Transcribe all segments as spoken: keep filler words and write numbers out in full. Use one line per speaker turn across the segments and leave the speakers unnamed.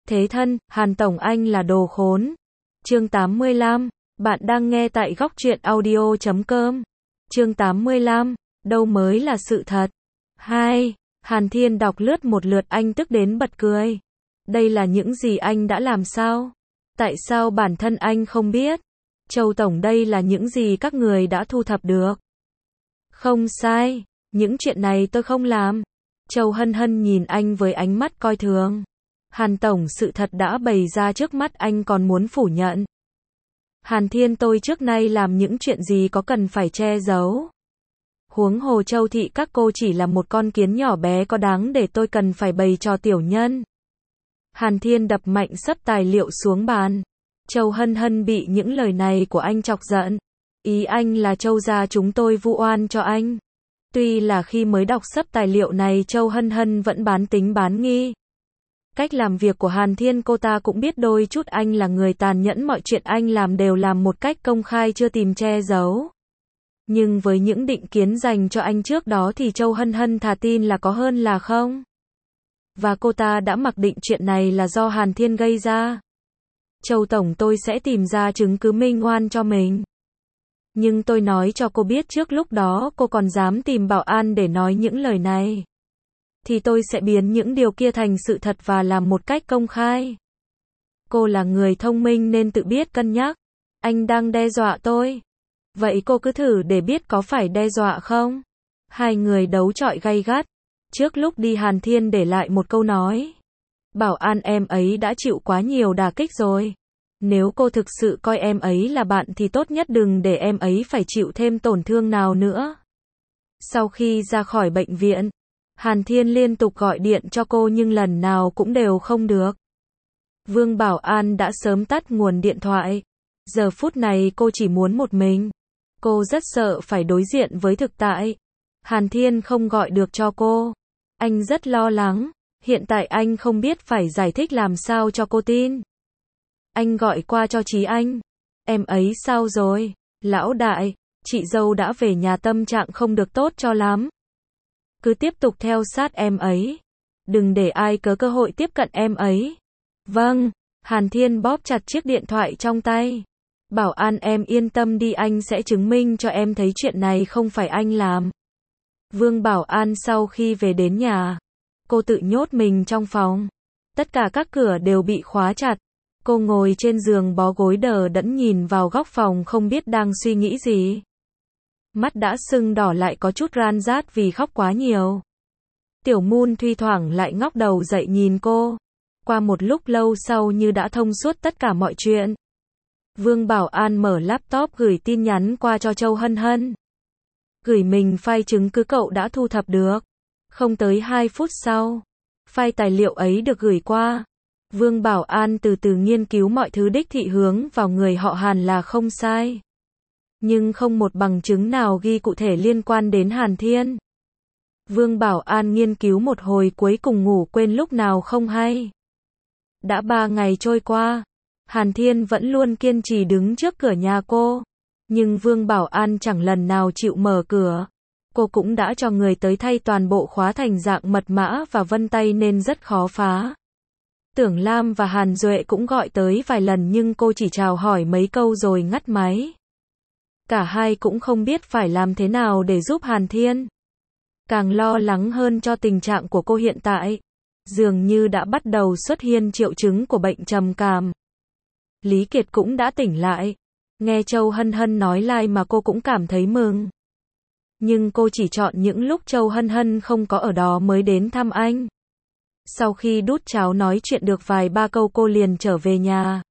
Thế thân, Hàn Tổng anh là đồ khốn. Chương tám mươi lăm, bạn đang nghe tại góc truyện audio chấm com. Chương tám mươi lăm, đâu mới là sự thật. Hai, Hàn Thiên đọc lướt một lượt anh tức đến bật cười. Đây là những gì anh đã làm sao? Tại sao bản thân anh không biết? Châu Tổng, đây là những gì các người đã thu thập được. Không sai, những chuyện này tôi không làm. Châu Hân Hân nhìn anh với ánh mắt coi thường. Hàn Tổng, sự thật đã bày ra trước mắt, anh còn muốn phủ nhận. Hàn Thiên, tôi trước nay làm những chuyện gì có cần phải che giấu. Huống hồ Châu thị các cô chỉ là một con kiến nhỏ bé, có đáng để tôi cần phải bày trò tiểu nhân. Hàn Thiên đập mạnh sấp tài liệu xuống bàn. Châu Hân Hân bị những lời này của anh chọc giận. Ý anh là Châu gia chúng tôi vu oan cho anh. Tuy là khi mới đọc sấp tài liệu này Châu Hân Hân vẫn bán tính bán nghi. Cách làm việc của Hàn Thiên cô ta cũng biết đôi chút, anh là người tàn nhẫn, mọi chuyện anh làm đều làm một cách công khai, chưa tìm che giấu. Nhưng với những định kiến dành cho anh trước đó thì Châu Hân Hân thà tin là có hơn là không. Và cô ta đã mặc định chuyện này là do Hàn Thiên gây ra. Châu Tổng, tôi sẽ tìm ra chứng cứ minh oan cho mình. Nhưng tôi nói cho cô biết, trước lúc đó cô còn dám tìm bảo an để nói những lời này, thì tôi sẽ biến những điều kia thành sự thật và làm một cách công khai. Cô là người thông minh nên tự biết cân nhắc. Anh đang đe dọa tôi. Vậy cô cứ thử để biết có phải đe dọa không? Hai người đấu chọi gay gắt. Trước lúc đi Hàn Thiên để lại một câu nói. Bảo an em ấy đã chịu quá nhiều đả kích rồi. Nếu cô thực sự coi em ấy là bạn thì tốt nhất đừng để em ấy phải chịu thêm tổn thương nào nữa. Sau khi ra khỏi bệnh viện, Hàn Thiên liên tục gọi điện cho cô nhưng lần nào cũng đều không được. Vương Bảo An đã sớm tắt nguồn điện thoại. Giờ phút này cô chỉ muốn một mình. Cô rất sợ phải đối diện với thực tại. Hàn Thiên không gọi được cho cô. Anh rất lo lắng. Hiện tại anh không biết phải giải thích làm sao cho cô tin. Anh gọi qua cho Chí Anh. Em ấy sao rồi? Lão đại, chị dâu đã về nhà, tâm trạng không được tốt cho lắm. Cứ tiếp tục theo sát em ấy. Đừng để ai có cơ hội tiếp cận em ấy. Vâng. Hàn Thiên bóp chặt chiếc điện thoại trong tay. Bảo an em yên tâm đi, anh sẽ chứng minh cho em thấy chuyện này không phải anh làm. Vương Bảo An sau khi về đến nhà, cô tự nhốt mình trong phòng. Tất cả các cửa đều bị khóa chặt. Cô ngồi trên giường bó gối đờ đẫn nhìn vào góc phòng không biết đang suy nghĩ gì. Mắt đã sưng đỏ lại có chút ran rát vì khóc quá nhiều. Tiểu Moon thi thoảng lại ngóc đầu dậy nhìn cô. Qua một lúc lâu sau như đã thông suốt tất cả mọi chuyện. Vương Bảo An mở laptop gửi tin nhắn qua cho Châu Hân Hân. Gửi mình file chứng cứ cậu đã thu thập được. Không tới hai phút sau, file tài liệu ấy được gửi qua. Vương Bảo An từ từ nghiên cứu mọi thứ, đích thị hướng vào người họ Hàn là không sai. Nhưng không một bằng chứng nào ghi cụ thể liên quan đến Hàn Thiên. Vương Bảo An nghiên cứu một hồi cuối cùng ngủ quên lúc nào không hay. Đã ba ngày trôi qua, Hàn Thiên vẫn luôn kiên trì đứng trước cửa nhà cô. Nhưng Vương Bảo An chẳng lần nào chịu mở cửa. Cô cũng đã cho người tới thay toàn bộ khóa thành dạng mật mã và vân tay nên rất khó phá. Tưởng Lam và Hàn Duệ cũng gọi tới vài lần nhưng cô chỉ chào hỏi mấy câu rồi ngắt máy. Cả hai cũng không biết phải làm thế nào để giúp Hàn Thiên. Càng lo lắng hơn cho tình trạng của cô hiện tại. Dường như đã bắt đầu xuất hiện triệu chứng của bệnh trầm cảm. Lý Kiệt cũng đã tỉnh lại. Nghe Châu Hân Hân nói like mà cô cũng cảm thấy mừng. Nhưng cô chỉ chọn những lúc Châu Hân Hân không có ở đó mới đến thăm anh. Sau khi đút cháo nói chuyện được vài ba câu cô liền trở về nhà.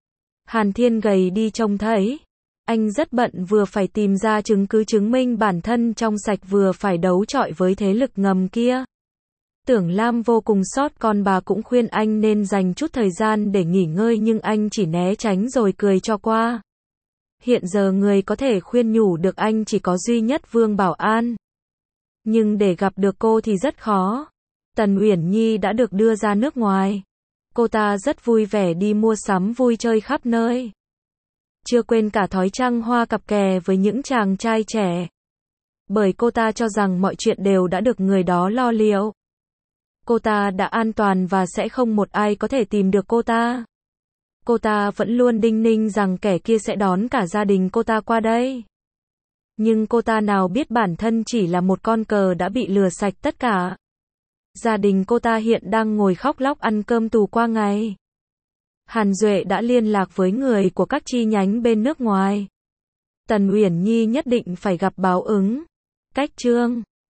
Hàn Thiên gầy đi trông thấy. Anh rất bận, vừa phải tìm ra chứng cứ chứng minh bản thân trong sạch, vừa phải đấu chọi với thế lực ngầm kia. Tưởng Lam vô cùng sót con, bà cũng khuyên anh nên dành chút thời gian để nghỉ ngơi nhưng anh chỉ né tránh rồi cười cho qua. Hiện giờ người có thể khuyên nhủ được anh chỉ có duy nhất Vương Bảo An. Nhưng để gặp được cô thì rất khó. Tần Uyển Nhi đã được đưa ra nước ngoài. Cô ta rất vui vẻ đi mua sắm vui chơi khắp nơi. Chưa quên cả thói trăng hoa cặp kè với những chàng trai trẻ. Bởi cô ta cho rằng mọi chuyện đều đã được người đó lo liệu. Cô ta đã an toàn và sẽ không một ai có thể tìm được cô ta. Cô ta vẫn luôn đinh ninh rằng kẻ kia sẽ đón cả gia đình cô ta qua đây. Nhưng cô ta nào biết bản thân chỉ là một con cờ đã bị lừa sạch tất cả. Gia đình cô ta hiện đang ngồi khóc lóc ăn cơm tù qua ngày. Hàn Duệ đã liên lạc với người của các chi nhánh bên nước ngoài. Tần Uyển Nhi nhất định phải gặp báo ứng. Cách chương